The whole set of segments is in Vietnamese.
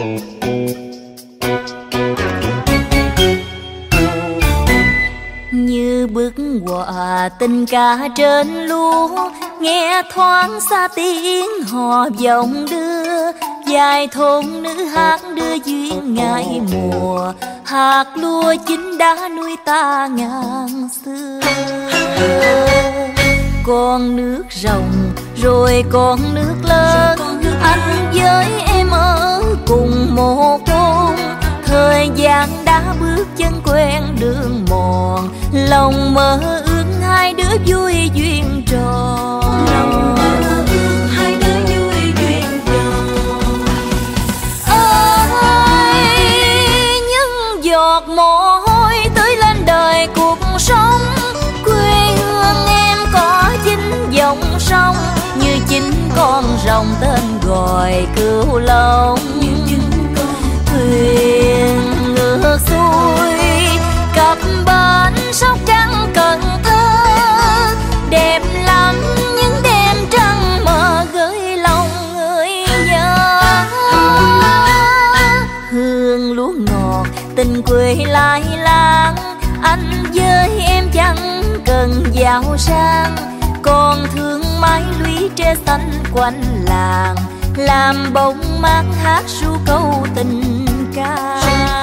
Như bức họa tình ca trên lúa, nghe thoáng xa tiếng hò vọng đưa. Vài thôn nữ hát đưa duyên ngày mùa, hạt lúa chín đã nuôi ta ngàn xưa. Con nước rồng rồi con nước lớn, anh với em ở cùng một thôn. Thời gian đã bước chân quen đường mòn, lòng mơ ước hai đứa vui duyên tròn. Hai đứa vui duyên tròn. Ơi những giọt mồ hôi tưới lên đời cuộc sống, quê hương em có chính dòng sông, như chính con rồng tên gọi Cửu Long. Thuyền ngược xuôi cập bến Sóc Trăng Cần Thơ, đẹp lắm những đêm trăng mờ gửi lòng người nhớ. Hương lúa ngọt tình quê lai láng, anh với em chẳng cần giàu sang, còn thương mái lũy tre xanh quanh làng, làm bóng mát hát ru câu tình ca.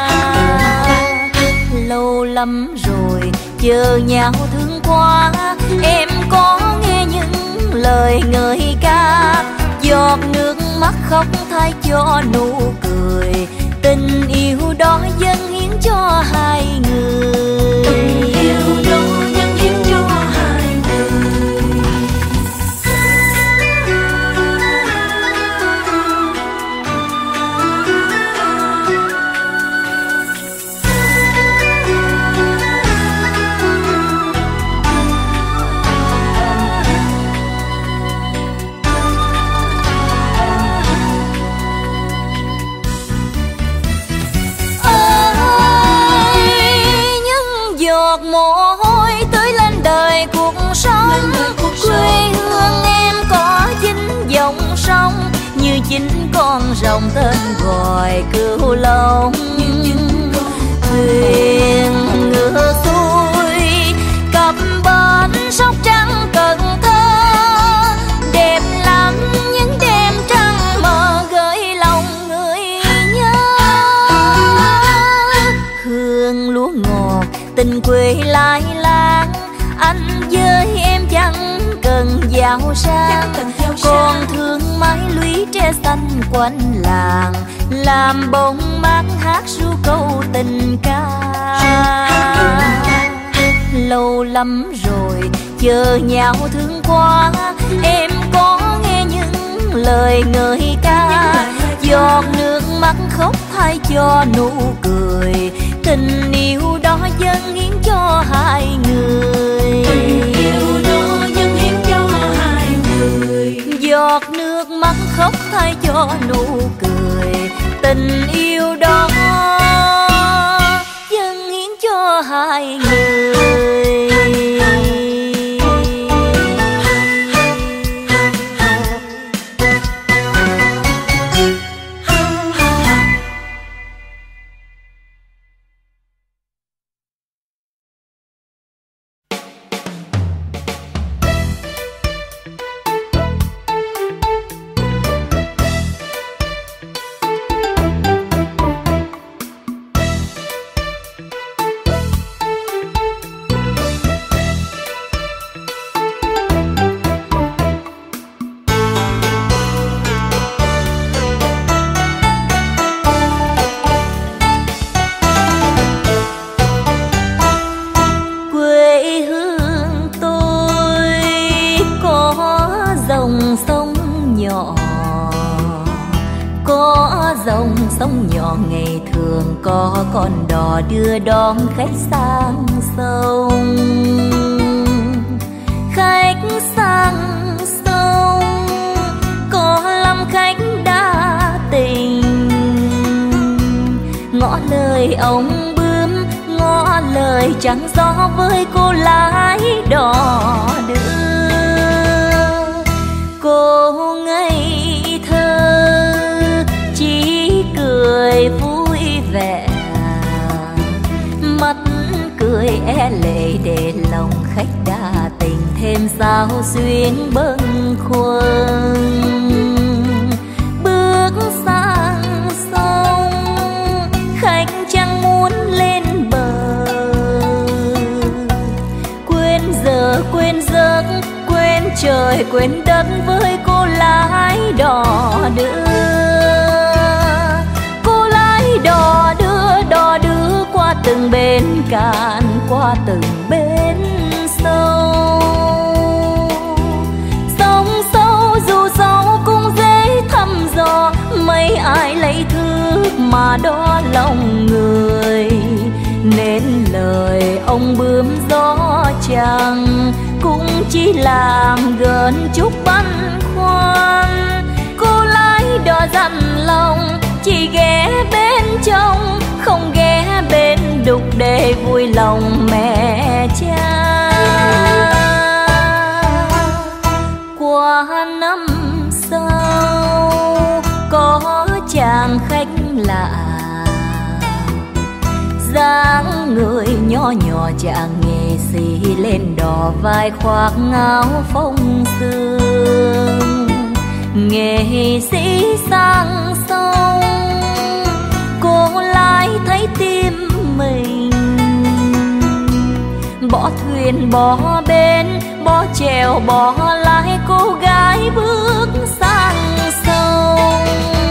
Lâu lắm rồi chờ nhau thương quá, em có nghe những lời ngợi ca. Giọt nước mắt khóc thay cho nụ cười, tình yêu đó dâng hiến cho hai người. Tình yêu đó dâng hiến cho hai người. Giọt mồ hôi tưới lên đời cuộc sống, quê hương em có chính dòng sông, như chính con rồng tên gọi Cửu Long. Thuyền ngược xuôi cập bến Sóc Trăng Cần Thơ, đẹp lắm những đêm trăng mờ gửi lòng người nhớ. Hương lúa ngọt tình quê lai láng, anh với em chẳng cần giàu sang, còn thương mái lũy tre xanh quanh làng, làm bóng mát hát ru câu tình ca. Lâu lắm rồi chờ nhau thương quá, em có nghe những lời ngợi ca. Giọt nước mắt khóc thay cho nụ cười, tình yêu đó dâng hiến cho hai người. Tình yêu đó dâng hiến cho hai người. Giọt nước mắt khóc thay cho nụ cười, tình yêu đó dâng hiến cho hai người. Dòng sông nhỏ ngày thường có con đò đưa đón khách sang sông. Khách sang sông có lắm khách đã tình, ngỏ lời ông bướm, ngỏ lời trắng gió với cô lái đò đưa. Cô ngây thơ chỉ cười vẻ, mắt cười é lệ để lòng khách đa tình thêm sao xuyến bâng khuâng. Bước sang sông khách chẳng muốn lên bờ, quên giờ quên giấc quên trời quên đất với cô lái đò đưa. Cô lái đò đưa qua từng bến cạn, qua từng bến sâu. Sông sâu dù sâu cũng dễ thăm dò, mấy ai lấy thước mà đo lòng người. Nên lời ông bướm gió chẳng cũng chỉ làm gần chút băn khoăn. Cô lái đò dặn lòng chỉ ghé bên trong, không ghé bên đục để vui lòng mẹ cha. Qua năm sau có chàng khách lạ, dáng người nhỏ nhỏ chàng nghệ sĩ lên đò vai khoác áo phông sương. Nghệ sĩ sang sông cô lái thấy tim mình, bỏ thuyền bỏ bến bỏ chèo bỏ lái cô gái bước sang sông.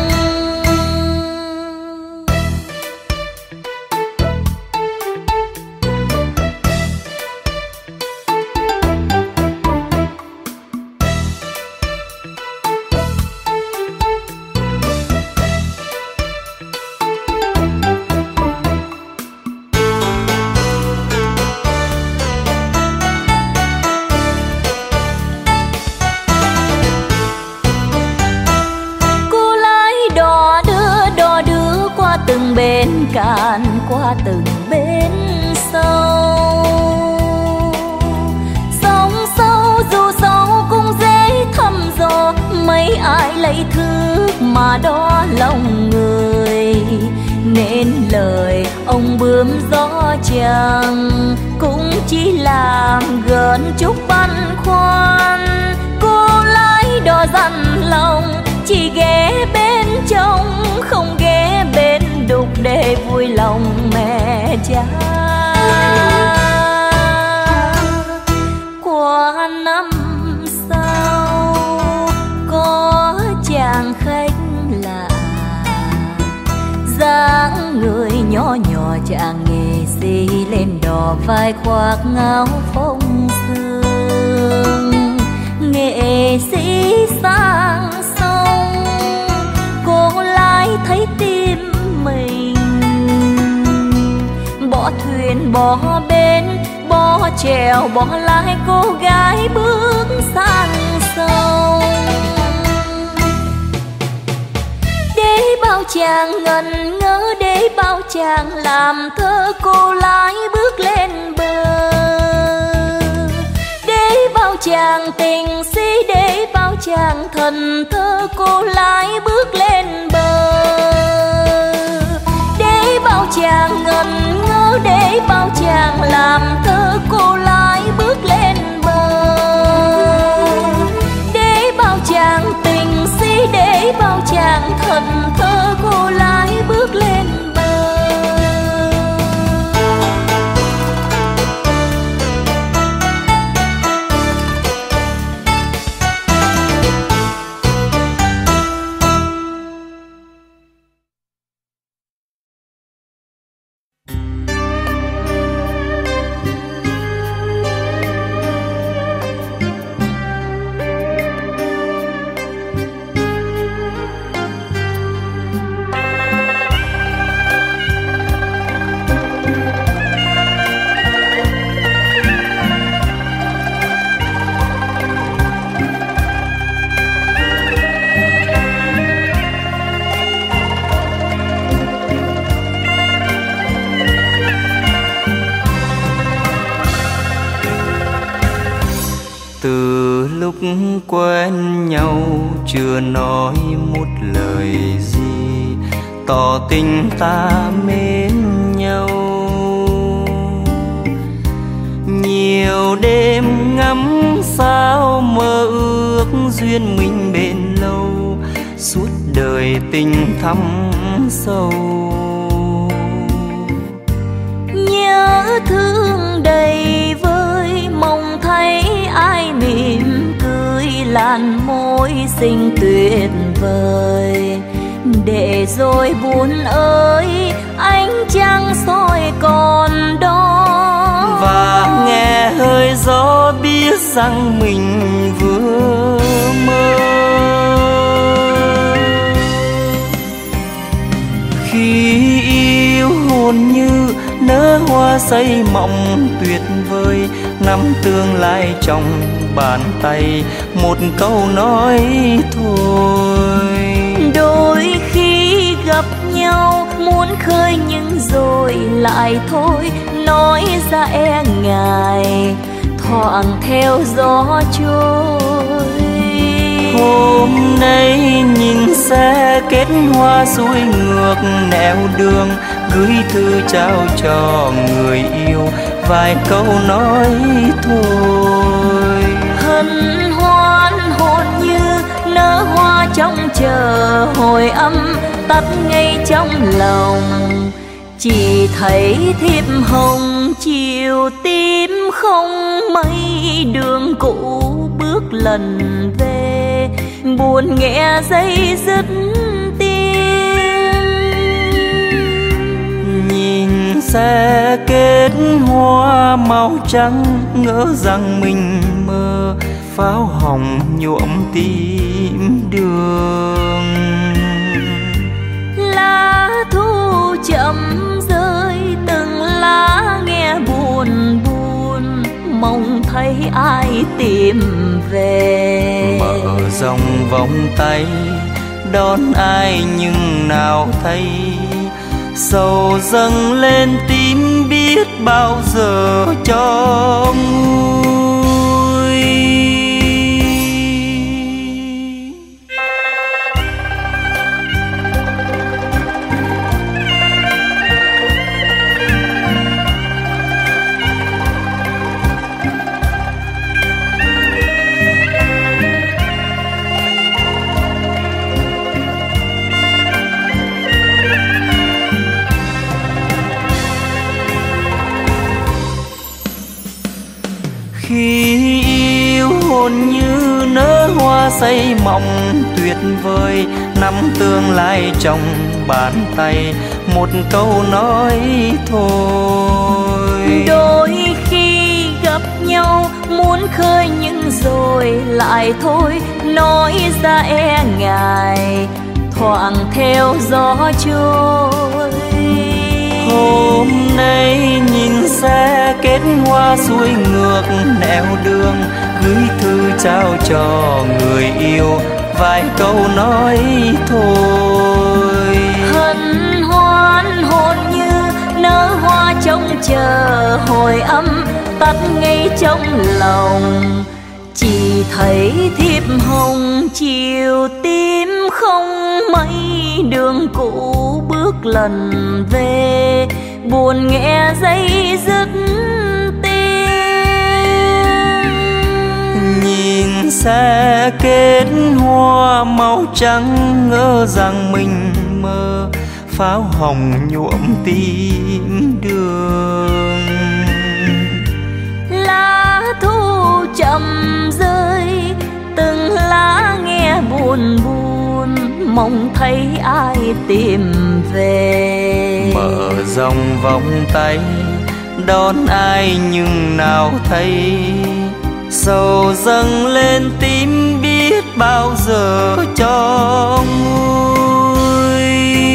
Từng bến cạn qua từng bến sâu. Sông sâu dù sâu cũng dễ thăm dò, mấy ai lấy thước mà đo lòng người. Nên lời ông bướm gió chẳng cũng chỉ làm gần chút băn khoăn. Cô lái đò dặn lòng chỉ ghé bên trong, không ghé bên đục để vui lòng mẹ cha. Qua năm sau có chàng khách lạ, dáng người nhỏ nhỏ chàng nghệ sĩ lên đò vai khoác áo phông sương. Nghệ sĩ sang sông cô lái thấy tim mình, bỏ thuyền bỏ bến bỏ chèo bỏ lái cô gái bước sang sông. Để bao chàng ngẩn ngơ, để bao chàng làm thơ cô lái bước lên bờ. Để bao chàng tình si, để bao chàng thần thơ cô lái bước lên bờ. Để bao chàng ngẩn ngơ, để bao chàng làm thơ cô lái bước lên bờ. Để bao chàng tình si, để bao chàng thần thơ cô lái bước lên bờ. Từ lúc quen nhau chưa nói một lời gì, tỏ tình ta mến nhau. Nhiều đêm ngắm sao mơ ước duyên mình bền lâu, suốt đời tình thắm sâu. Nhớ thương đầy vơi, mong thấy ai mỉm cười, làn môi xinh tuyệt vời. Để rồi buồn ơi, ánh trăng soi còn đó. Và nghe hơi gió biết rằng mình vừa mơ. Khi yêu hồn như nở hoa say mộng tuyệt vời, nắm tương lai trong bàn tay, một câu nói thôi. Đôi khi gặp nhau muốn khơi nhưng rồi lại thôi, nói ra e ngại thoảng theo gió trôi. Hôm nay nhìn xe kết hoa xuôi ngược nẻo đường, gửi thư trao cho người yêu vài câu nói thôi. Hân hoan hồn như nở hoa trong chờ hồi âm, tắt ngay trong lòng. Chỉ thấy thiệp hồng chiều tím không mấy, đường cũ bước lần về, buồn nghe dây dứt tiếng. Nhìn xe kết hoa màu trắng, ngỡ rằng mình mơ, pháo hồng nhuộm tím đường. Lá thu chậm rơi, từng lá nghe buồn buồn, mong thấy ai tìm về. Mở rộng vòng tay đón ai nhưng nào thấy, sầu dâng lên tim biết bao giờ cho nguôi. Khi yêu hồn như nở hoa say mộng tuyệt vời, nắm tương lai trong bàn tay, một câu nói thôi. Đôi khi gặp nhau muốn khơi nhưng rồi lại thôi, nói ra e ngại thoảng theo gió trôi. Hôm nay nhìn xe kết hoa xuôi ngược nẻo đường, gửi thư trao cho người yêu vài câu nói thôi. Hân hoan hồn như nở hoa trông chờ hồi âm, tắt ngay trong lòng. Chỉ thấy thiệp hồng chiều tím không mấy, đường cũ bước lần về, buồn nghe dây dứt tiếng. Nhìn xe kết hoa màu trắng, ngỡ rằng mình mơ, pháo hồng nhuộm tím đường. Lá thu chậm rơi, từng lá nghe buồn buồn, mong thấy ai tìm về. Mở rộng vòng tay đón ai nhưng nào thấy, sầu dâng lên tim biết bao giờ cho nguôi.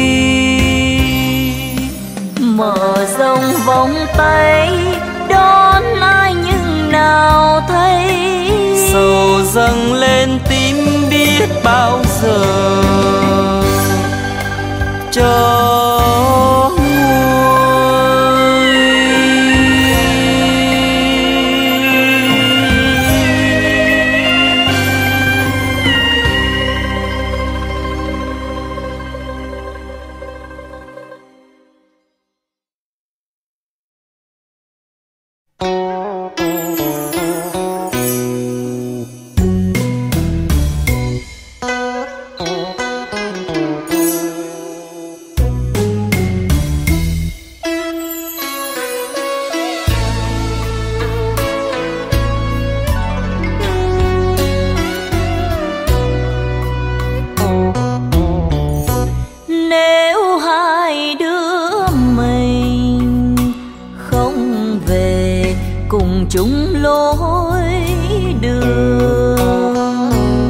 Mở rộng vòng tay đón ai nhưng nào thấy, sầu dâng lên tim biết bao giờ cho nguôi. chung lối đường.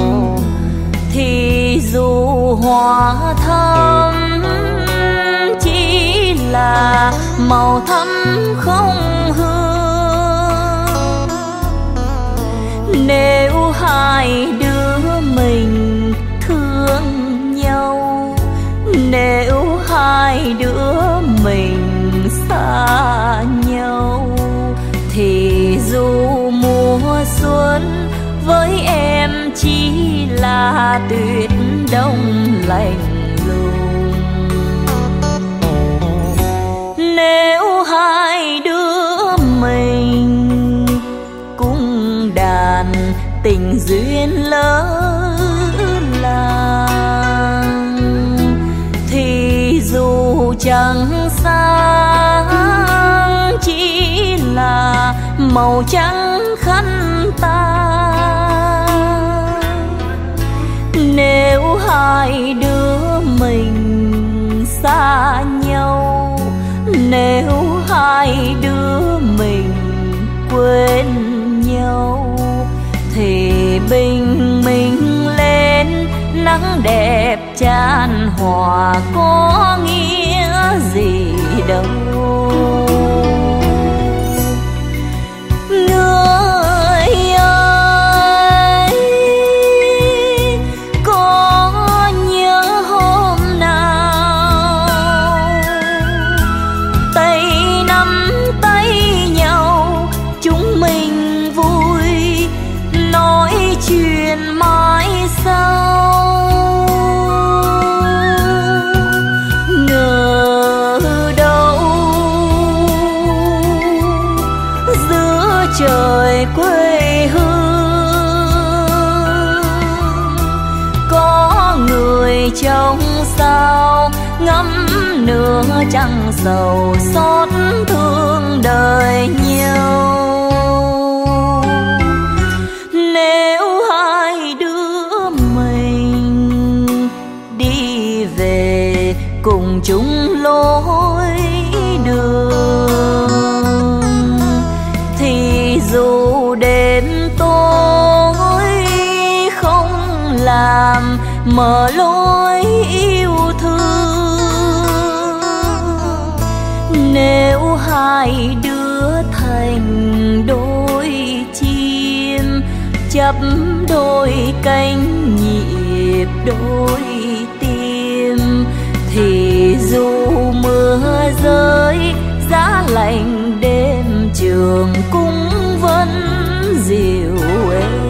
Thì dù hoa thắm chỉ là màu thắm không hương, nếu hai đứa mình thương nhau, nếu hai đứa mình xa nhau, thì dù mùa xuân với em chỉ là tuyết đông lạnh lùng. Nếu hai đứa mình cùng đàn tình duyên lỡ làng, thì dù chẳng sáng chỉ là màu trắng khăn ta. Nếu hai đứa mình xa nhau, nếu hai đứa mình quên nhau, thì bình minh lên nắng đẹp chan hòa có nghĩa gì đâu. Người ơi, có nhớ hôm nào tay nắm tay nhau chúng mình vui nói chuyện mãi sau. Ngờ đâu giữa trời quê hương có người trong sao ngắm nửa trăng sầu xót thương đời nhau. Nếu hai đứa mình đi về cùng chung lối đường, thì dù đêm tối không làm mở lối yêu thương, nếu hai đứa thành đôi chim chấp đôi cánh nhịp đôi tim, thì dù mưa rơi giá lạnh đêm trường cũng vẫn dịu êm.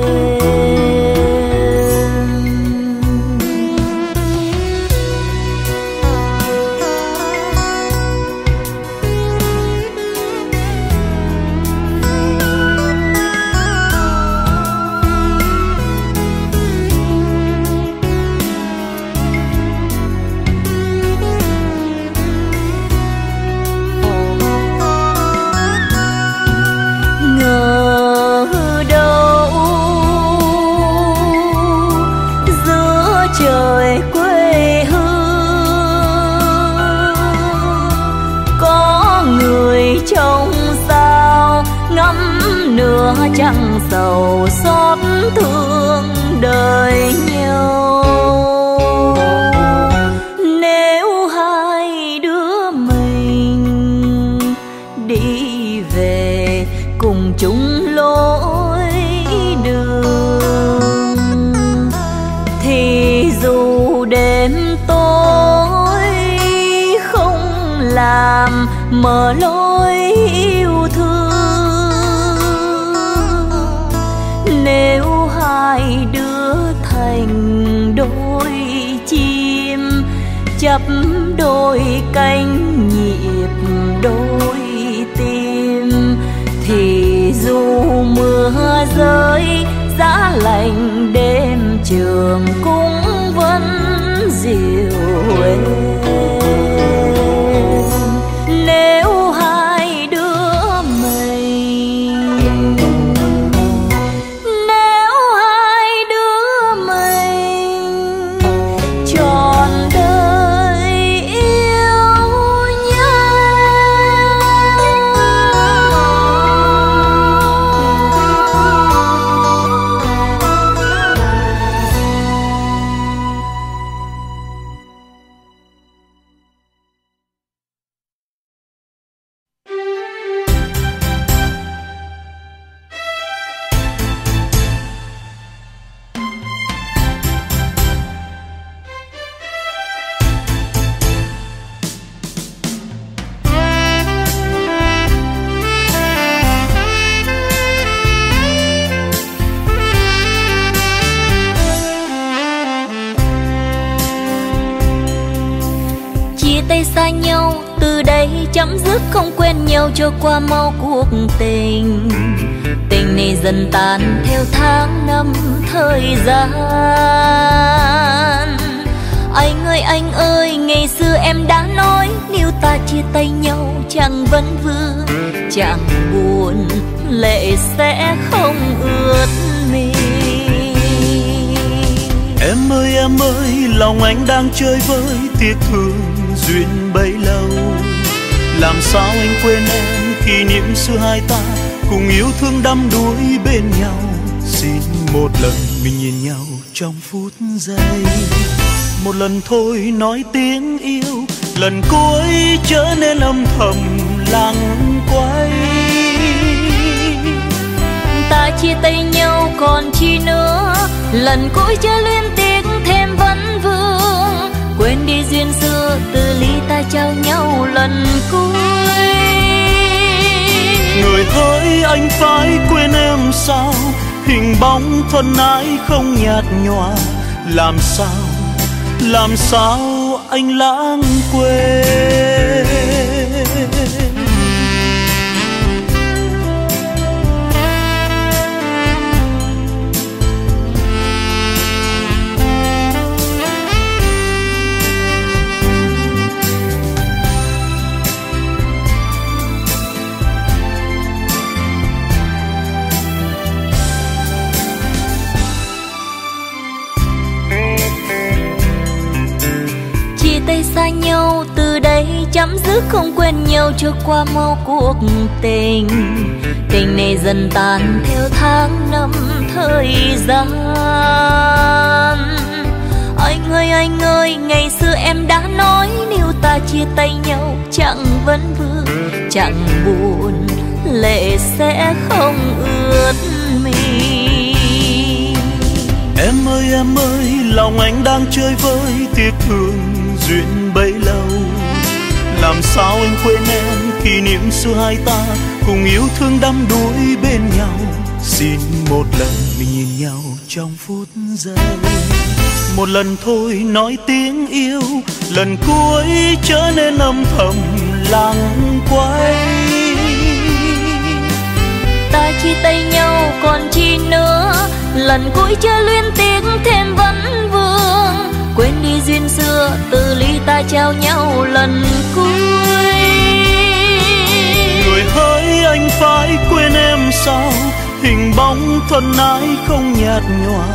Trời quê hương có người trong sao ngắm nửa trăng sầu xót thương đời nhau. Nếu hai đứa mình đi về cùng chung lối đường, thì dù đêm tối không làm mở lối yêu thương, nếu hai đứa thành đôi chim chấp đôi cánh nhịp đôi tim, thì dù mưa rơi giá lạnh đêm trường cũng vẫn dịu êm. Nếu hai đứa mình, nếu hai đứa mình trọn đời yêu nhau. xa nhau, từ đây chấm dứt không quen nhau cho qua mau cuộc tình. Tình này dần tàn theo tháng năm thời gian. Anh ơi, ngày xưa em đã nói nếu ta chia tay nhau chẳng vấn vương, chẳng buồn, lệ sẽ không ướt mi. Em ơi, lòng anh đang chơi với tiếc thương duyên bấy lâu. Làm sao anh quên em, kỷ niệm xưa hai ta cùng yêu thương đắm đuối bên nhau. Xin một lần mình nhìn nhau trong phút giây, một lần thôi nói tiếng yêu, lần cuối trở nên âm thầm lặng quay. Ta chia tay nhau còn chi nữa, lần cuối chớ luyến tiếc thêm vấn vương. Quên đi duyên xưa, từ ly ta trao nhau lần cuối. Người hỡi, anh phải quên em sao? Hình bóng thân ái không nhạt nhòa. Làm sao anh lãng quên? Tay xa nhau, từ đây chấm dứt không quen nhau cho qua mau cuộc tình. Tình này dần tàn theo tháng năm thời gian. Anh ơi, ngày xưa em đã nói nếu ta chia tay nhau chẳng vấn vương, chẳng buồn, lệ sẽ không ướt mi. Em ơi, lòng anh đang chơi với tiếc thương duyên bấy lâu. Làm sao anh quên em, kỷ niệm xưa hai ta cùng yêu thương đắm đuối bên nhau. Xin một lần mình nhìn nhau trong phút giây, một lần thôi nói tiếng yêu, lần cuối trở nên âm thầm lặng quay. Ta chia tay nhau còn chi nữa, lần cuối chớ luyến tiếc thêm vấn vương. Quên đi duyên xưa, từ ly ta trao nhau lần cuối. Người hỡi, anh phải quên em sao? Hình bóng thân ái không nhạt nhòa.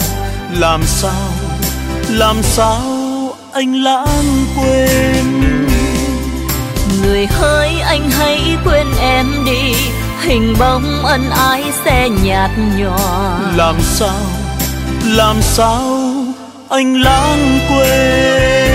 Làm sao anh lãng quên? Người hỡi, anh hãy quên em đi, hình bóng ân ái sẽ nhạt nhòa. Làm sao anh lãng quên?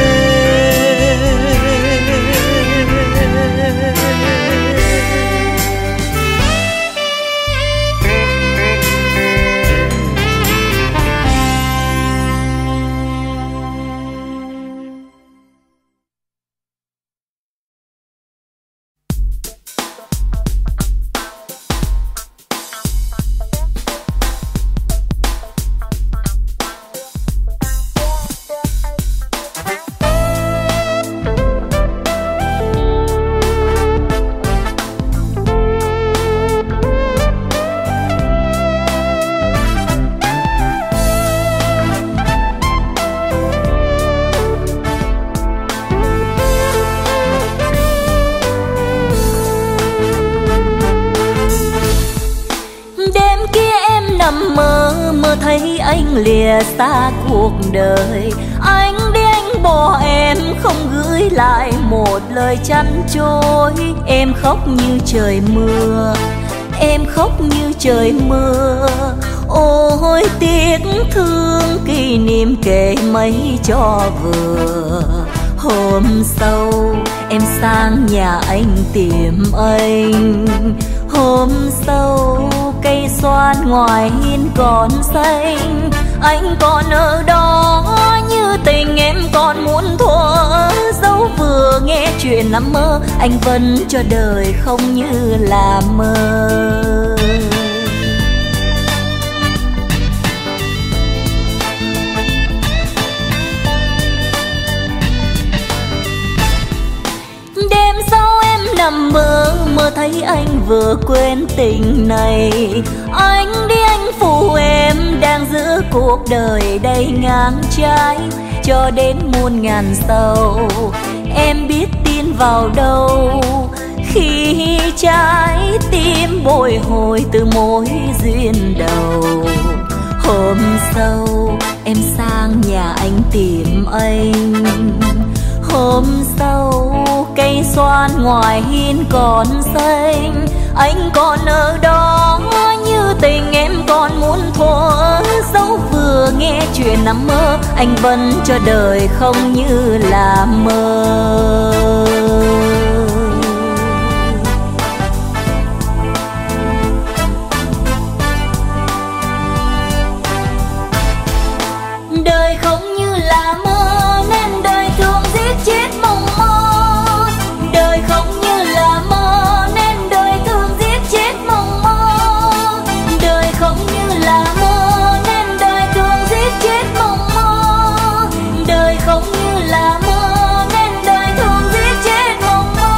Thấy anh lìa xa cuộc đời, anh đi anh bỏ em không gửi lại một lời chăn trôi. Em khóc như trời mưa, em khóc như trời mưa. Ôi tiếc thương kỷ niệm kể mấy cho vừa. Hôm sau em sang nhà anh tìm anh, hôm sau cây xoan ngoài hiên còn xanh. Anh còn ở đó như tình em còn muốn thuở. Dẫu vừa nghe chuyện nằm mơ, anh vẫn cho đời không như là mơ. nằm mơ, mơ thấy anh vừa quên tình này. Anh đi anh phụ em đang giữa cuộc đời đầy ngang trái, cho đến muôn ngàn sầu. Em biết tin vào đâu khi trái tim bồi hồi từ mối duyên đầu. Hôm sau em sang nhà anh tìm anh. Hôm sau cây xoan ngoài hiên còn xanh, anh còn ở đó như tình em còn muốn thuở. Dẫu vừa nghe chuyện nằm mơ, anh vẫn cho đời không như là mơ. Đời không như là mơ nên đời thường giết chết mộng mơ. Đời không như là mơ nên đời thường giết chết mộng mơ. Đời không như là mơ nên đời thường giết chết mộng mơ. Đời không như là mơ nên đời thường giết chết mộng mơ.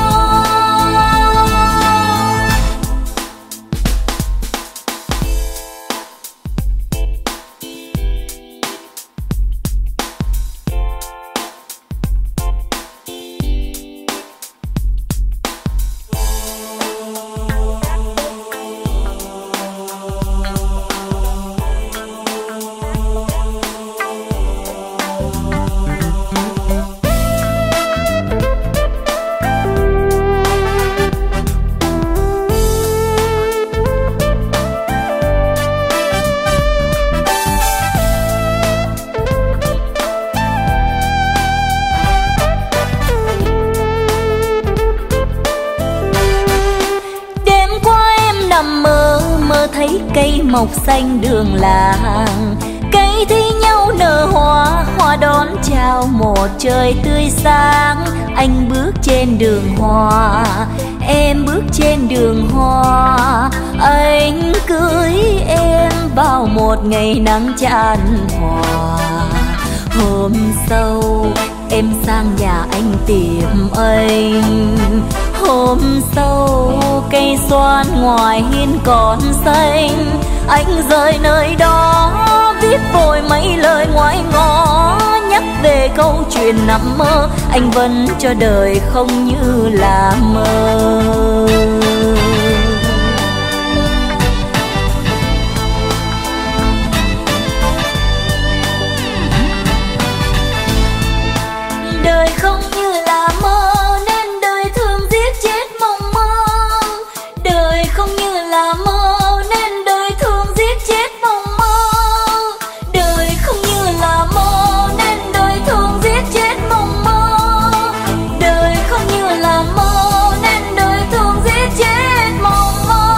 Thấy cây mọc xanh đường làng, cây thi nhau nở hoa, hoa đón chào một trời tươi sáng. Anh bước trên đường hoa, em bước trên đường hoa. Anh cưới em vào một ngày nắng chan hòa. Hôm sau em sang nhà anh tìm anh. Hôm sau cây xoan ngoài hiên còn xanh, anh rời nơi đó viết vội mấy lời ngoái ngó. Nhắc về câu chuyện nằm mơ, anh vẫn cho đời không như là mơ. Đời không như là mơ nên đời thường giết chết mộng mơ. Đời không như là mơ nên đời thường giết chết mộng mơ. Đời không như là mơ nên đời thường giết chết mộng mơ. Đời không như là mơ nên đời thường giết chết mộng mơ.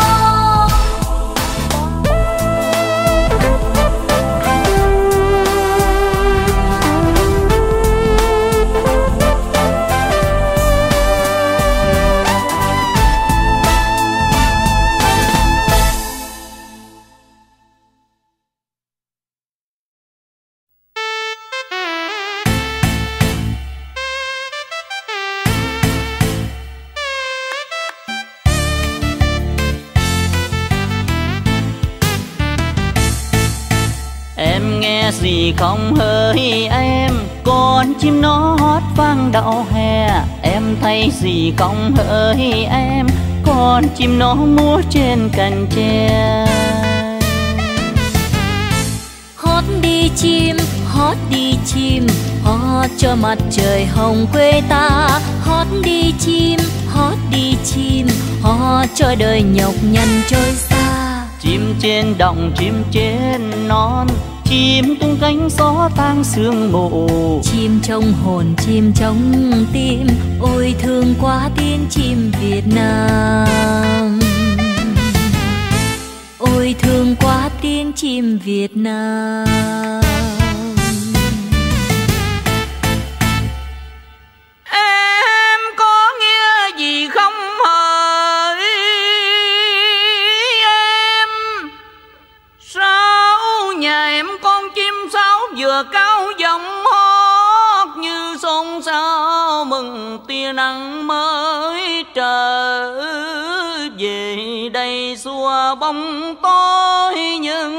Em nghe gì không hỡi em, con chim nó hót vang đậu hè. Em thấy gì không hỡi em, con chim nó múa trên cành tre. Hót đi chim, hót đi chim, hót cho mặt trời hồng quê ta. Hót đi chim, hót đi chim, hót cho đời nhọc nhằn trôi xa. Chim trên đồng, chim trên non, chim tung cánh gió tang sương mù. Chim trong hồn, chim trong tim, ôi thương quá tiếng chim Việt Nam. Ôi thương quá tiếng chim Việt Nam. Em có nghe gì không hỡi em? Sao nhà em con chim sáo vừa cao giọng hót như xôn xao mừng tia nắng mới trở về đây xua bóng tối những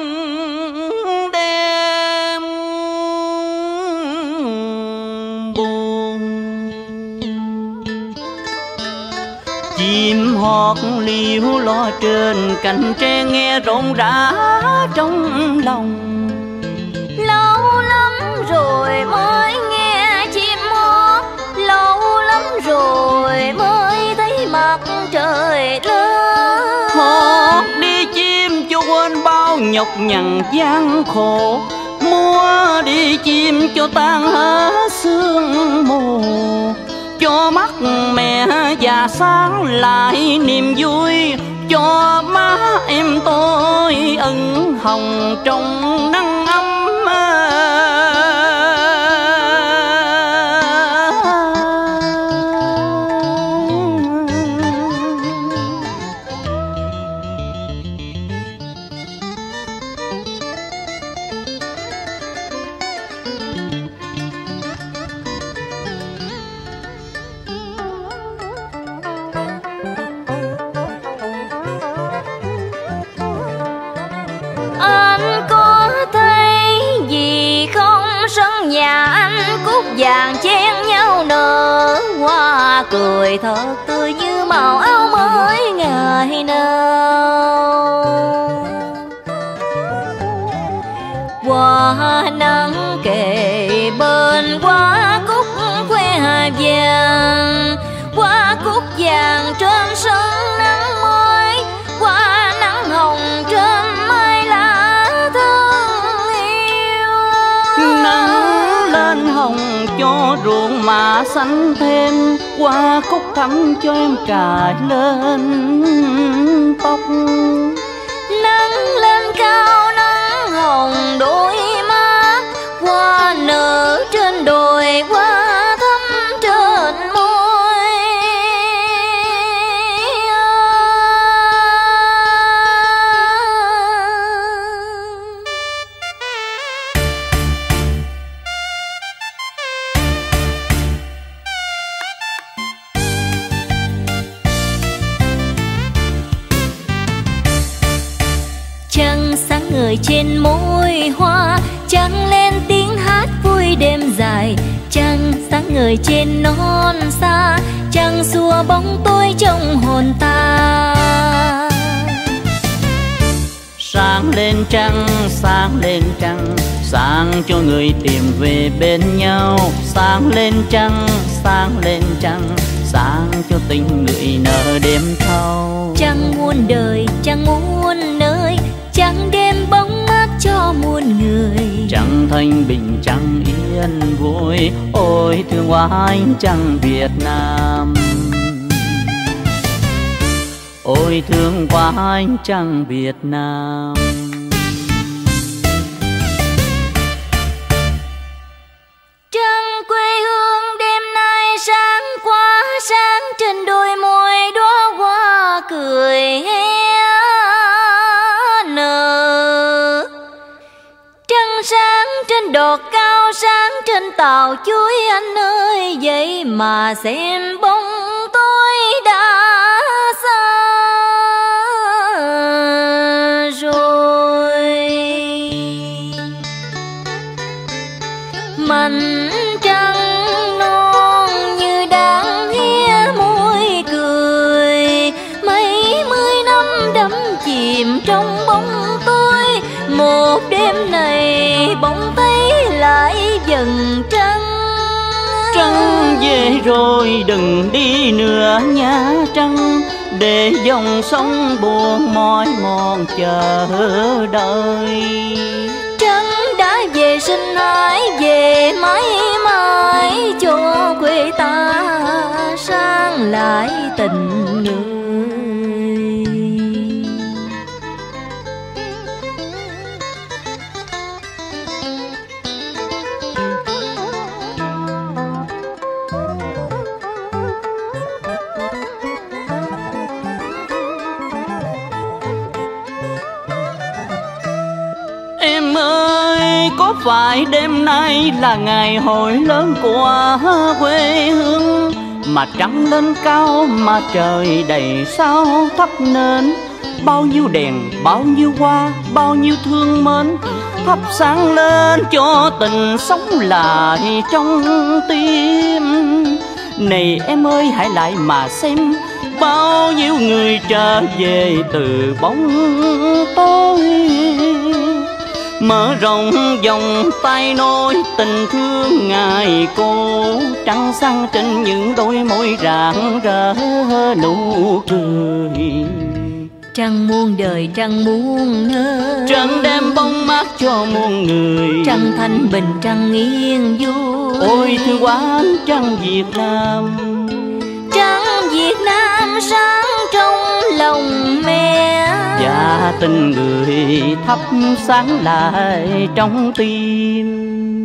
đêm buồn. Chim hót liễu lo trên cành tre nghe rộn rã trong lòng. Lâu lắm rồi mới nghe chim hót, lâu lắm rồi mới thấy mặt trời lên. Hót đi chim cho quên bao nhọc nhằn gian khổ, múa đi chim cho tan hết sương mù, cho mắt mẹ già sáng lại niềm vui, cho má em tôi ửng hồng trong nắng ấm. Vàng chen nhau nở hoa cười thật tươi như màu áo mới ngày nào. Hoa nắng kề bên hoa cúc khoe vàng, hoa cúc vàng trên sân nắng mới, hoa nắng hồng trên mái lá thân yêu. Nắng lên hồng cho ruộng mà xanh thêm, hoa cúc thắm cho em cài lên tóc. Nắng lên cao nắng hồng đôi má, hoa nở trên đồi hoa thắm trên môi. Trăng sáng ngời trên môi hoa, trăng lên tiếng hát vui đêm dài. Trăng sáng ngời trên non xa, trăng xua bóng tối trong hồn ta. Sáng lên trăng, sáng lên trăng, sáng cho người tìm về bên nhau. Sáng lên trăng, sáng lên trăng, sáng cho tình người nở đêm thâu. Trăng muôn đời, trăng muôn nơi, trăng đêm bóng mát cho muôn người. Trăng thanh bình, trăng yên vui, ôi thương hoa ánh trăng Việt Nam. Ôi thương hoa ánh trăng Việt Nam. Trăng quê hương đêm nay sáng quá, sáng trên đôi môi đóa hoa cười hé nở. Trăng sáng trên đọt cao, sáng trên tàu chuối anh ơi, vậy mà xem bóng tối đã xa rồi. Mảnh trăng non như đang hé môi cười, mấy mươi năm đắm chìm trong bóng tối. Một đêm này bỗng thấy lại dần trăng. Trăng về rồi đừng đi nữa nha trăng, để dòng sông buồn mỏi mòn chờ đợi. Trăng đã về xin hãy về mãi mãi, cho quê ta sang lại tình người. Em ơi, có phải đêm nay là ngày hội lớn của quê hương, Mà trăng lên cao mà trời đầy sao thấp nên bao nhiêu đèn, bao nhiêu hoa, bao nhiêu thương mến thắp sáng lên cho tình sống lại trong tim. Này em ơi hãy lại mà xem, bao nhiêu người trở về từ bóng tối, mở rộng vòng tay nối tình thương ngài cô. Trăng sáng trên những đôi môi rạng rỡ nụ cười. Trăng muôn đời trăng muôn nơi, Trăng đem bóng mát cho muôn người. Trăng thanh bình trăng yên vui. Ôi thương quá trăng Việt Nam, Trăng Việt Nam sáng trong lòng mẹ. và tình người thắp sáng lại trong tim.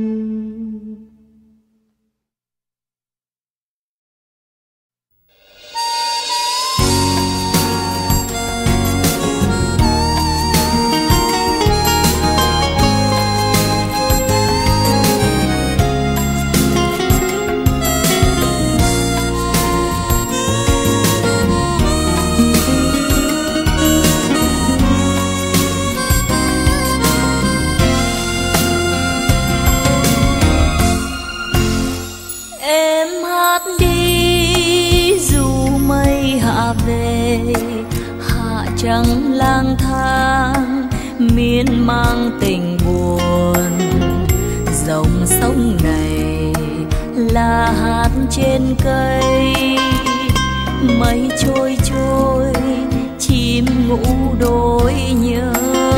Trăng lang thang miên mang tình buồn. Dòng sông này là hạt trên cây, mây trôi trôi chim ngủ đôi nhớ.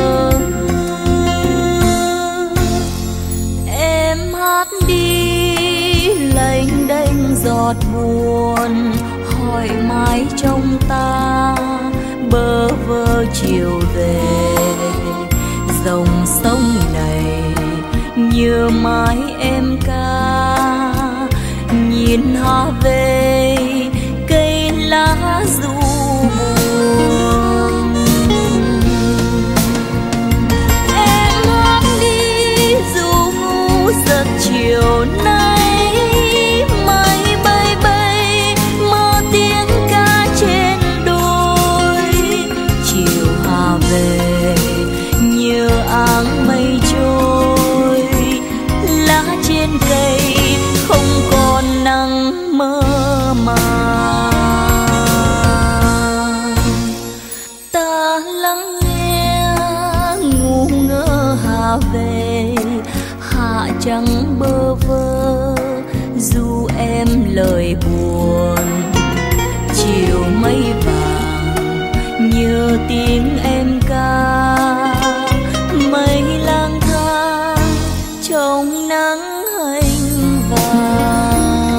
Em hát đi lênh đênh giọt buồn, hỏi mãi trong ta bơ vơ chiều về. Dòng sông này nhớ mãi em ca, nhìn hoa về cây lá ru buồn. Em hát đi dù ngu giấc chiều nay, mây bay bay mơ tiếng ca trên đồi. Chiều hà về như áng mây trôi, lá trên cây không còn nắng mơ màng. Ta lắng nghe ngu ngơ hà về, hạ trắng bơ vơ du em lời buồn. Chiều mây vàng nhớ tiếng em ca, mây lang thang trong nắng hành vàng.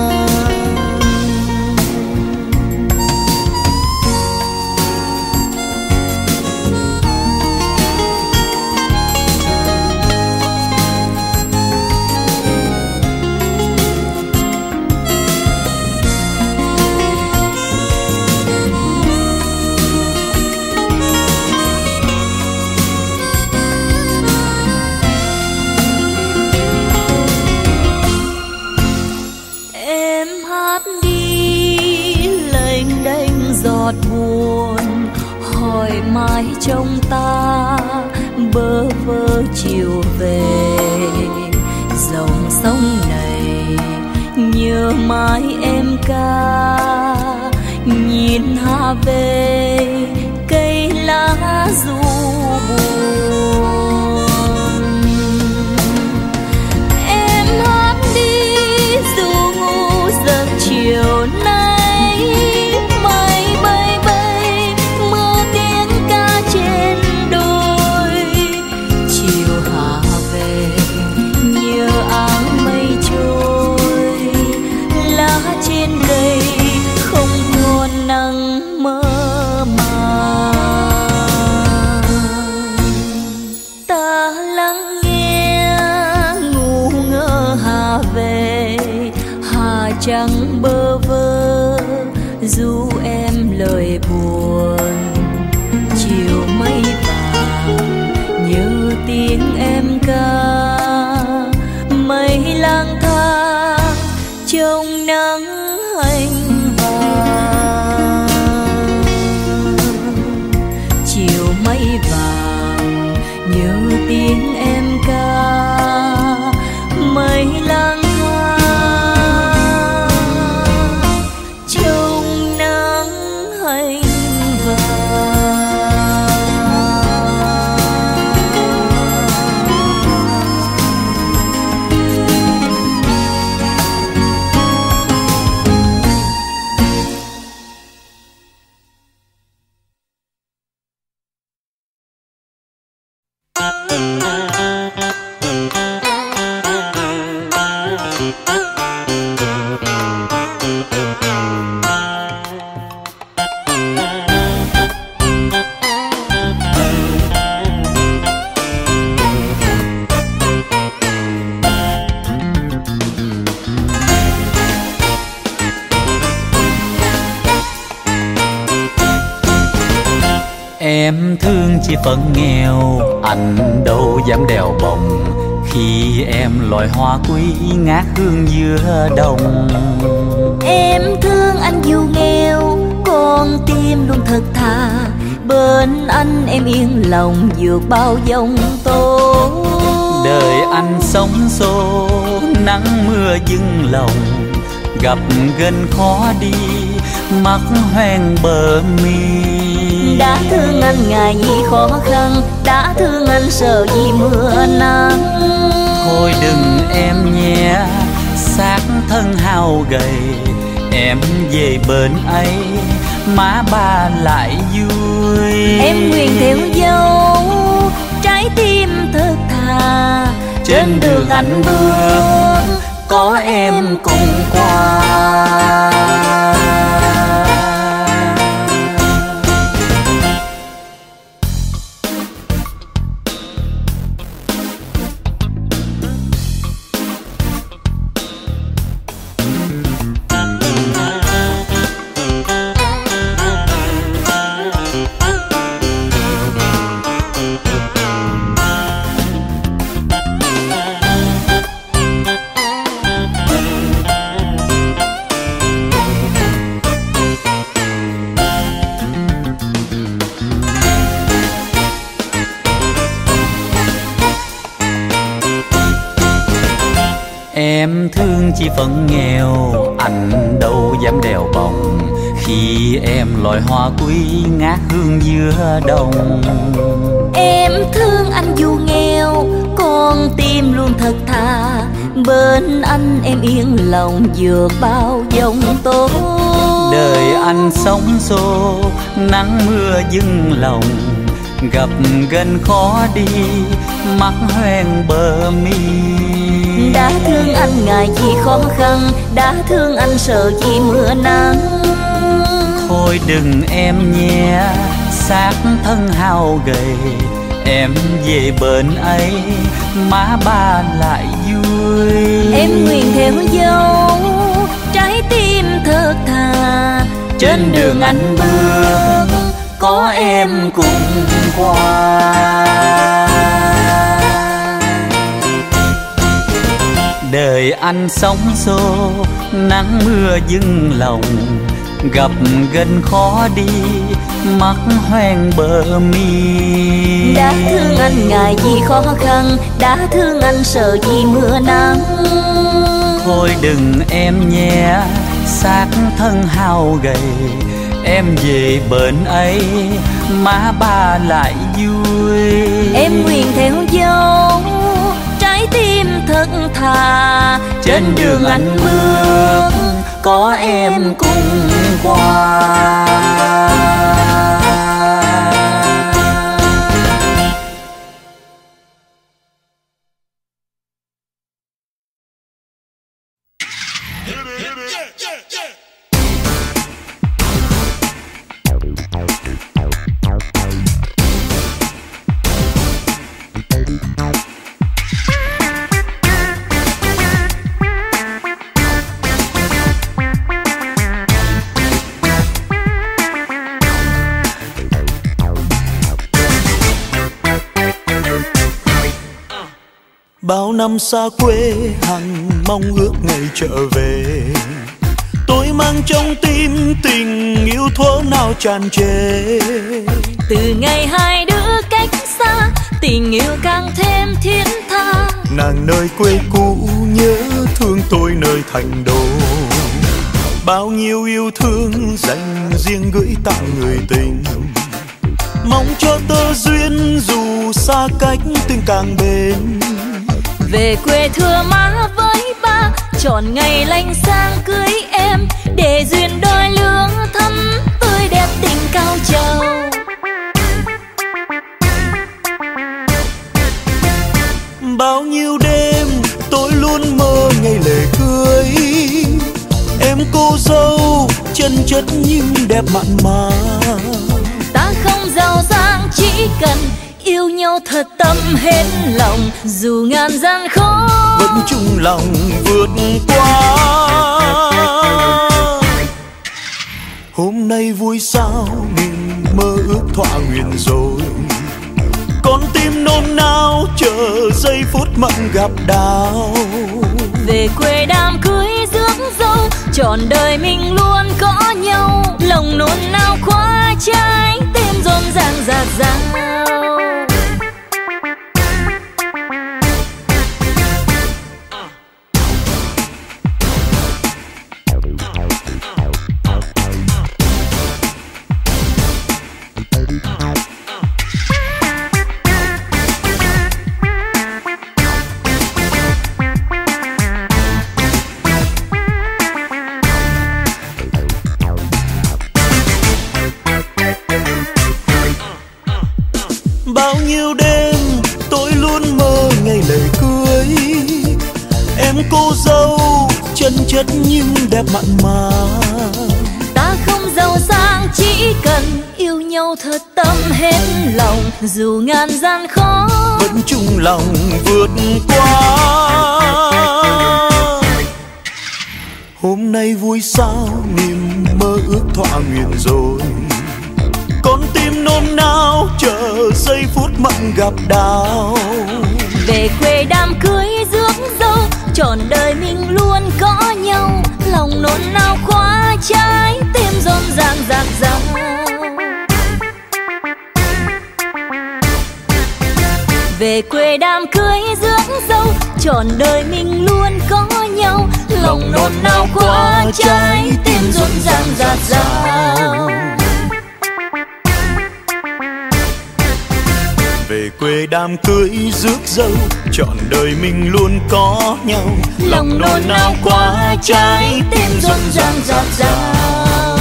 Giọt buồn hỏi mãi trong ta bơ vơ chiều về. Dòng sông này nhớ mãi em ca, nhìn hà về cây lá ru buồn. Em hát đi dù ngu giấc chiều nay, nắng mơ màng. Ta lắng nghe ngu ngơ hà về, hà trắng bơ vơ du em lời buồn. Chiều mây vàng nhớ tiếng em ca, mây lang thang trong nắng hành Em thương chỉ phận nghèo, anh đâu dám đèo bồng. Khi em loài hoa quý ngát hương giữa đồng. Em thương anh dù nghèo, con tim luôn thật thà. Bên anh em yên lòng vượt bao giông tố. Đời anh sống xô, nắng mưa dưng lòng. Gặp gần khó đi, mắt hoen bờ mi. Đã thương anh ngày vì khó khăn, đã thương anh sợ vì mưa nắng. Thôi đừng em nhé, xác thân hao gầy. Em về bên ấy, má ba lại vui. Em nguyện theo dấu, trái tim thật thà. Trên đường anh bước, có em cùng qua. Em thương chỉ phận nghèo, anh đâu dám đèo bồng. Khi em loài hoa quý ngát hương giữa đồng. Em thương anh dù nghèo, con tim luôn thật thà. Bên anh em yên lòng vượt bao giông tố. Đời anh sống xô, nắng mưa dưng lòng. Gặp gần khó đi, mắt hoen bờ mi. Đã thương anh ngày vì khó khăn, đã thương anh sợ vì mưa nắng. Thôi đừng em nhé, xác thân hao gầy. Em về bên ấy, má ba lại vui. Em nguyện theo dấu, trái tim thật thà. Trên đường anh bước, có em cùng qua. Đời anh sống xô, nắng mưa dưng lòng. Gặp gần khó đi, mắt hoen bờ mi. Đã thương anh ngày vì khó khăn, đã thương anh sợ vì mưa nắng. Thôi đừng em nhé, xác thân hao gầy. Em về bên ấy, má ba lại vui. Em nguyện theo dấu, trái tim thật thà. Trên đường anh bước, có em cùng qua. Bao năm xa quê hằng mong ước ngày trở về. Tôi mang trong tim tình yêu thuở nào tràn trề. Từ ngày hai đứa cách xa, tình yêu càng thêm thiết tha. Nàng nơi quê cũ nhớ thương tôi nơi thành đô. Bao nhiêu yêu thương dành riêng gửi tặng người tình. Mong cho tơ duyên dù xa cách tình càng bền. Về quê thưa má với ba, chọn ngày lành sang cưới em. Để duyên đôi lứa thắm tươi đẹp tình cao trào. Bao nhiêu đêm tôi luôn mơ ngày lễ cưới. Em cô dâu chân chất nhưng đẹp mặn mà. Ta không giàu sang chỉ cần yêu nhau thật tâm hết lòng. Dù ngàn gian khó vẫn chung lòng vượt qua. Hôm nay vui sao niềm mơ ước thỏa nguyện rồi, con tim nôn nao chờ giây phút mặn gặp đào. Về quê đám cưới rước dâu, trọn đời mình luôn có nhau, lòng nôn nao khóa trái tim rộn ràng rạc rào. Bao nhiêu đêm tôi luôn mơ ngày lễ cưới, em cô dâu chân chất nhưng đẹp mặn mà. Ta không giàu sang chỉ cần yêu nhau thật tâm hết lòng, dù ngàn gian khó vẫn chung lòng vượt qua. Hôm nay vui sao niềm mơ ước thỏa nguyện rồi, con tim nôn nao chờ giây phút mặn gặp đào. Về quê đám cưới rước dâu, trọn đời mình luôn có nhau, lòng nôn nao khóa trái tim rộn ràng rạc rào. Về quê đám cưới rước dâu, trọn đời mình luôn có nhau, lòng nôn nao khóa trái tim rộn ràng rạc rào. Về quê đám cưới rước dâu, trọn đời mình luôn có nhau, lòng nôn nao khóa trái tim rộn ràng rạc rào.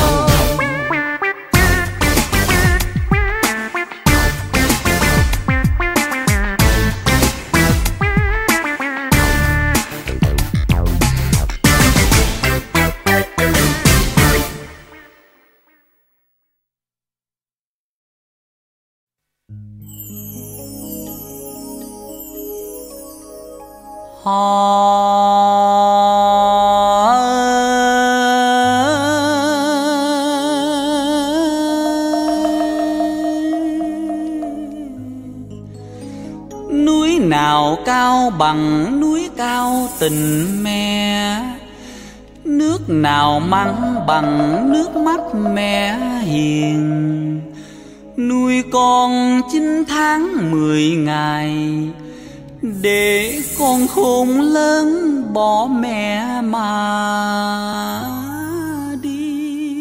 Núi nào cao bằng núi cao tình mẹ, nước nào mặn bằng nước mắt mẹ hiền. Nuôi con 9 tháng 10 ngày, để con khôn lớn bỏ mẹ mà đi.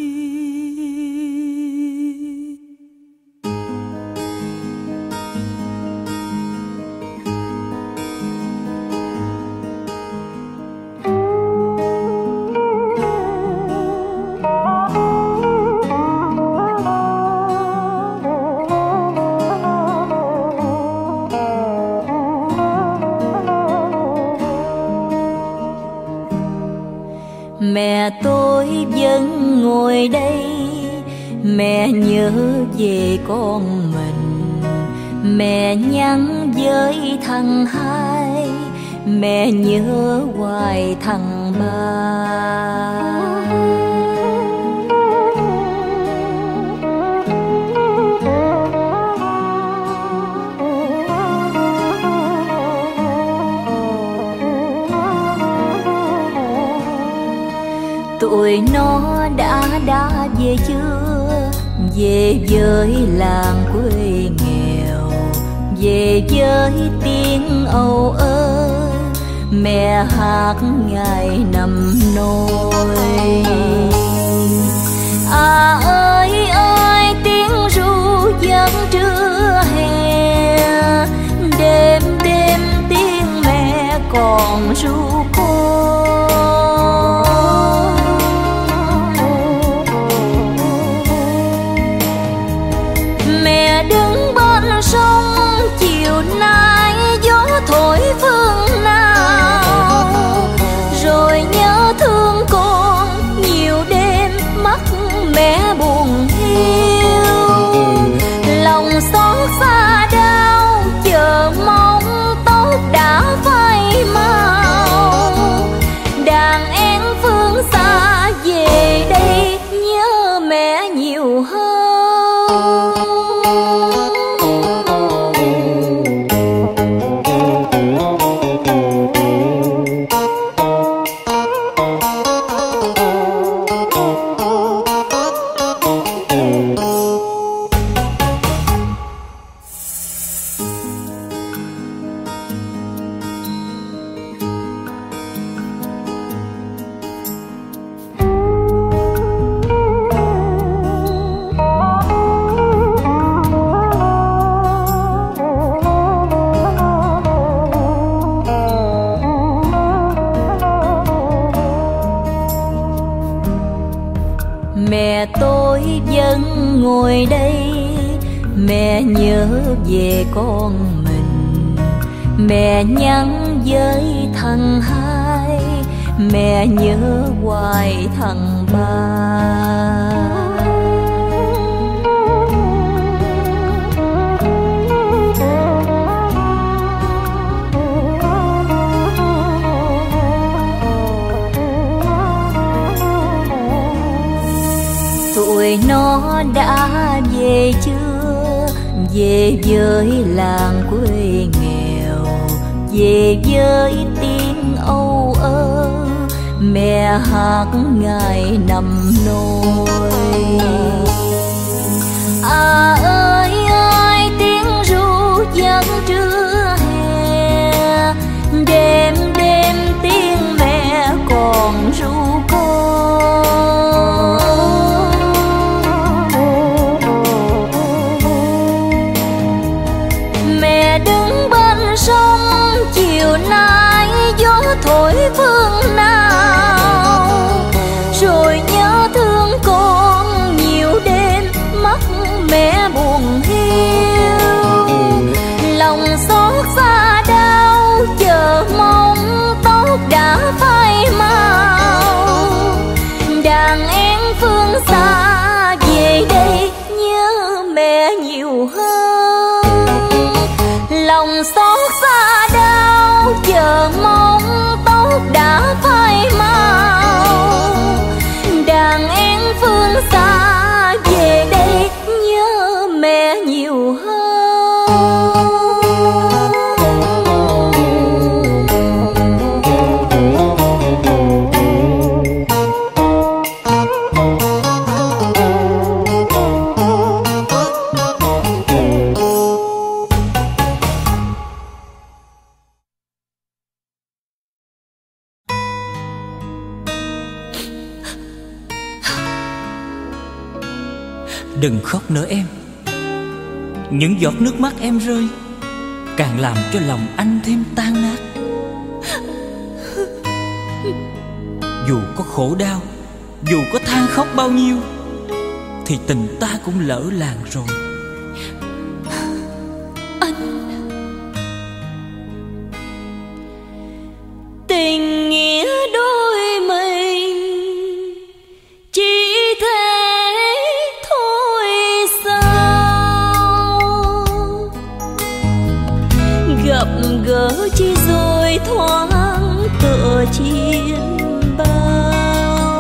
Mẹ tôi vẫn ngồi đây, mẹ nhớ về con mình. Mẹ nhắn với thằng hai, mẹ nhớ hoài thằng ba. Tụi nó đã về chưa? Về với làng quê nghèo, về với tiếng âu ơ, mẹ hát ngày nằm nôi. À ơi ơi tiếng ru giấc trưa hè, đêm đêm tiếng mẹ còn ru con. Sông chiều nay gió thổi phương nào, rồi nhớ thương con nhiều đêm mắt mẹ buồn hiu. Lòng xót xa đau chờ mong tóc đã phai màu, nhiều hơn. Mẹ tôi vẫn ngồi đây, mẹ nhớ về con mình. Mẹ nhắn với thằng hai, mẹ nhớ hoài thằng ba. Tụi nó đã về chưa? Về với làng quê nghèo, về với tiếng âu ơ, mẹ hát ngày nằm nôi. À ơi ơi tiếng ru vẫn trưa hè, đêm đêm tiếng mẹ còn ru con. Mẹ đứng bên sông chiều nay gió thổi phương nào, rồi nhớ thương con nhiều đêm mắt mẹ buồn hiu. Lòng xót xa đau chờ mong tóc đã phai màu, đàn em phương xa về đây nhớ mẹ nhiều hơn. Lòng xót xa đau chờ mong tóc đã phai màu, đàn em phương xa về đây nhớ mẹ nhiều hơn. Đừng khóc nữa em. Những giọt nước mắt em rơi càng làm cho lòng anh thêm tan nát. Dù có khổ đau, dù có than khóc bao nhiêu, thì tình ta cũng lỡ làng rồi. Tình nghĩa đôi mình chỉ thế thôi sao? Gặp gỡ chi rồi thoáng tựa chiên bao.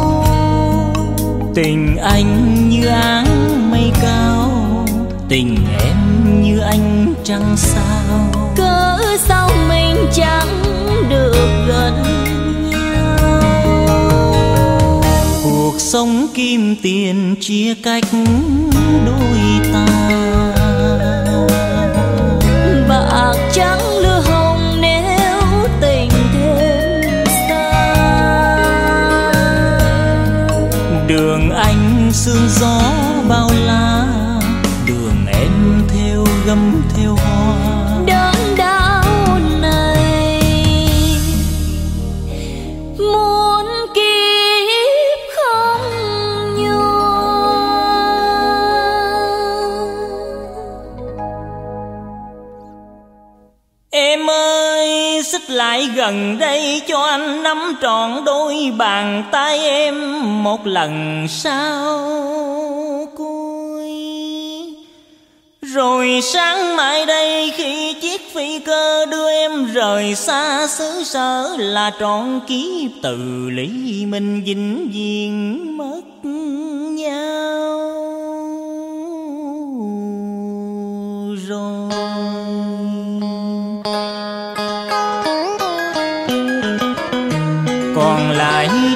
Tình anh như áng mây cao, tình em như ánh trăng sao. Cớ sao mình chẳng được gần nhau? Cuộc sống kim tiền chia cách đôi ta. Bạc trắng lửa hồng nếu tình thêm xa. Đường anh sương gió bao la, đường em theo gấm theo hoa. Đớn đau này muốn kiếp không nhòa. Em ơi xích lại gần đây cho anh nắm trọn đôi bàn tay em một lần sau cuối. Rồi sáng mai đây khi chiếc phi cơ đưa em rời xa xứ sở, là trọn kiếp từ ly mình vĩnh viễn mất nhau.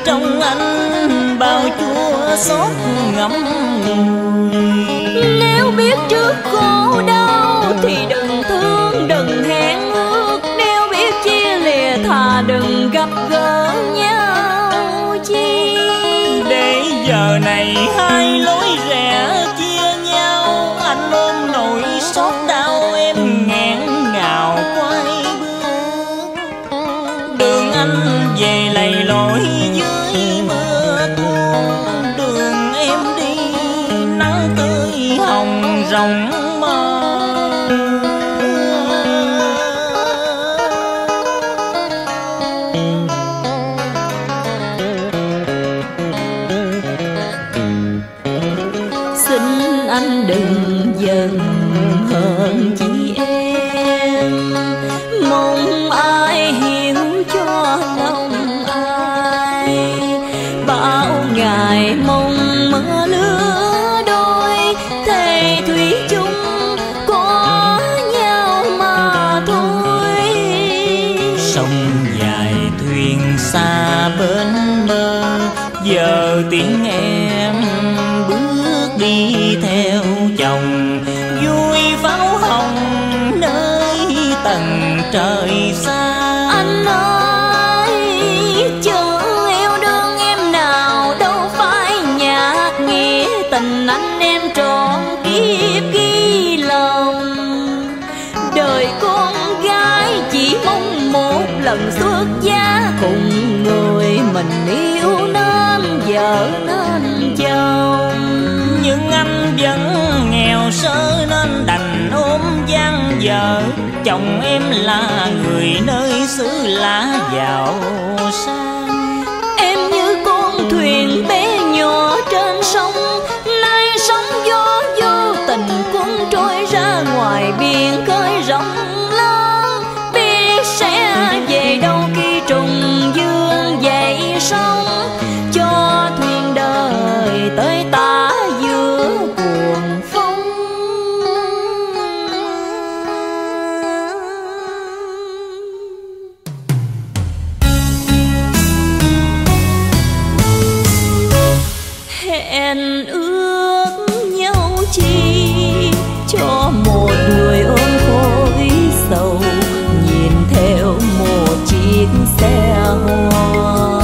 trong anh bao chua xót ngậm ngùi. Nếu biết trước khổ đau thì đừng thương đừng hẹn ước, nếu biết chia lìa thà đừng gặp gỡ nhau chi. Để giờ này hai lối rẽ chia nhau, anh ôm nỗi xót đau em nghẹn ngào quay bước. Đường anh về lầy lội dưới mưa tuôn, đường em đi nắng tươi hồng rồng mơ. Xin anh đừng giận hờn chị em, mong ai hiểu cho lòng ai. Bao ngày mong mơ lứa đôi, thề thủy chung có nhau mà thôi. Sông dài thuyền xa bến mơ, giờ tiếng em bước đi theo chồng. Vui pháo hồng nơi tầng trời xa. Anh ơi chớ yêu đương em nào đâu phải nhạt nghĩa tình anh em trọn kiếp ghi lòng. Đời con gái chỉ mong một lần xuất gia cùng người mình yêu nên vợ nên chồng. Nhưng anh vẫn nghèo sơ nên đành ôm dang vợ. Chồng em là người nơi xứ lạ giàu sang. Em như con thuyền bé nhỏ trên sông, nay sóng gió vô tình cuốn trôi ra ngoài biển khơi rộng lớn. Biết sẽ về đâu khi trùng dương dậy sóng, cho thuyền đời tới tả giữa cuồng phong. Hẹn ước nhau chi cho một người ôm khối sầu, nhìn theo một chiếc xe hoa.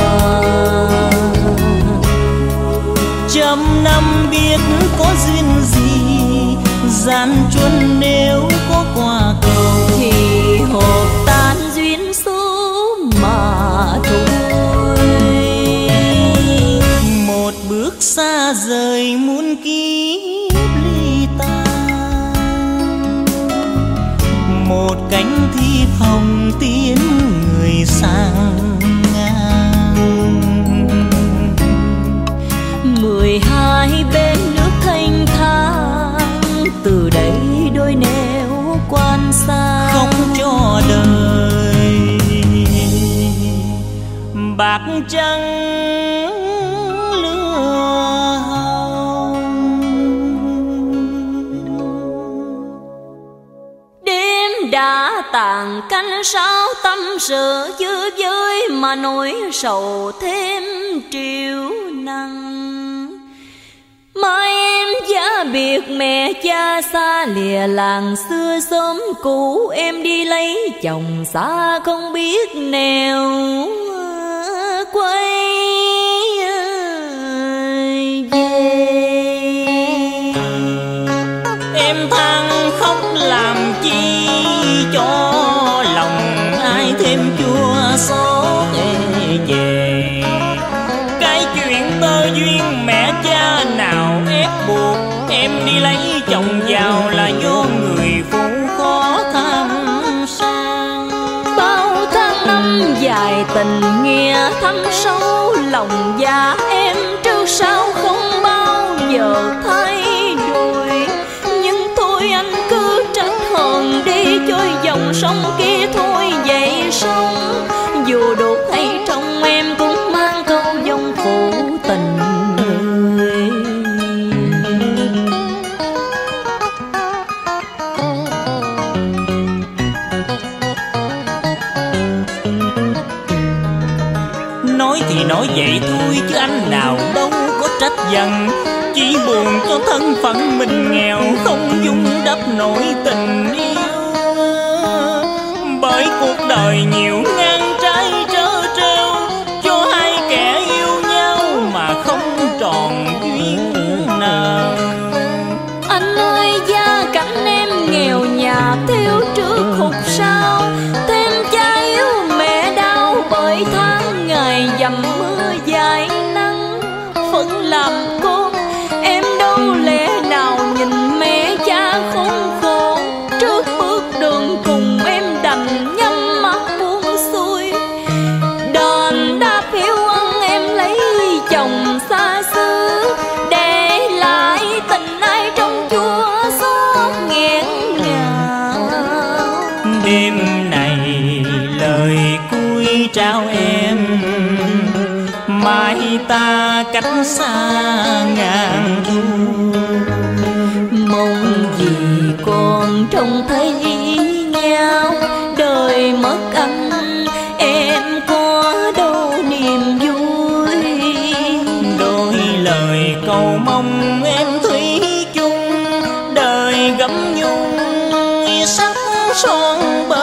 Trăm năm biết có duyên gì, gian truân nếu có quả cầu Thì hộp tan duyên số mà thôi. một bước xa rời muôn kiếp ly tan, một cánh thiệp hồng tiến người sang ngang. 12 bên nước thanh thang, từ đây đôi nẻo quan xa. Không cho đời bạc trắng lửa hồng. Đêm đã tàn canh sao tâm sự dư với mà nỗi sầu thêm triệu nặng. Mai em giá biệt mẹ cha xa lìa làng xưa sớm cũ, em đi lấy chồng xa không biết nẻo quay về. Em than khóc làm chi cho lòng ai thêm chua xót về. Cái chuyện tơ duyên mẹ cha nào ép buộc em đi lấy chồng giàu là do người phụ khó tham sang. Bao tháng năm dài tình nghĩa thâm sâu, lòng già em trước sau không bao giờ thay đổi. Nhưng thôi anh cứ trách hờn đi, trôi dòng sông kia thôi vậy sông. Dù đột hay trong em cũng mang câu dòng phụ tình người. Nói thì nói vậy thôi chứ anh nào đâu có trách dần. Chỉ buồn cho thân phận mình nghèo, không dung đắp nổi tình yêu. Bởi cuộc đời nhiều ngang trái trớ trêu, cho hai kẻ yêu nhau mà không tròn duyên nào. Anh ơi gia cảnh em nghèo nhà thiếu trước hụt sau, thêm cha yếu mẹ đau bởi tháng ngày dầm mưa dài nắng. Phận làm con em đâu lẽ nào nhìn mẹ cha khốn khổ, trước bước đường cùng em đành nhắm mắt buông xuôi. Đền đáp hiếu ân em lấy chồng xa xứ, để lại tình ai trong chua xót nghẹn ngào. Đêm này lời cuối trao em, mai ta cách xa ngàn thu. Mong gì con trông thấy nhau, đời mất anh em có đâu niềm vui. Đôi lời cầu mong em thủy chung, đời gấm nhung sắc son bờ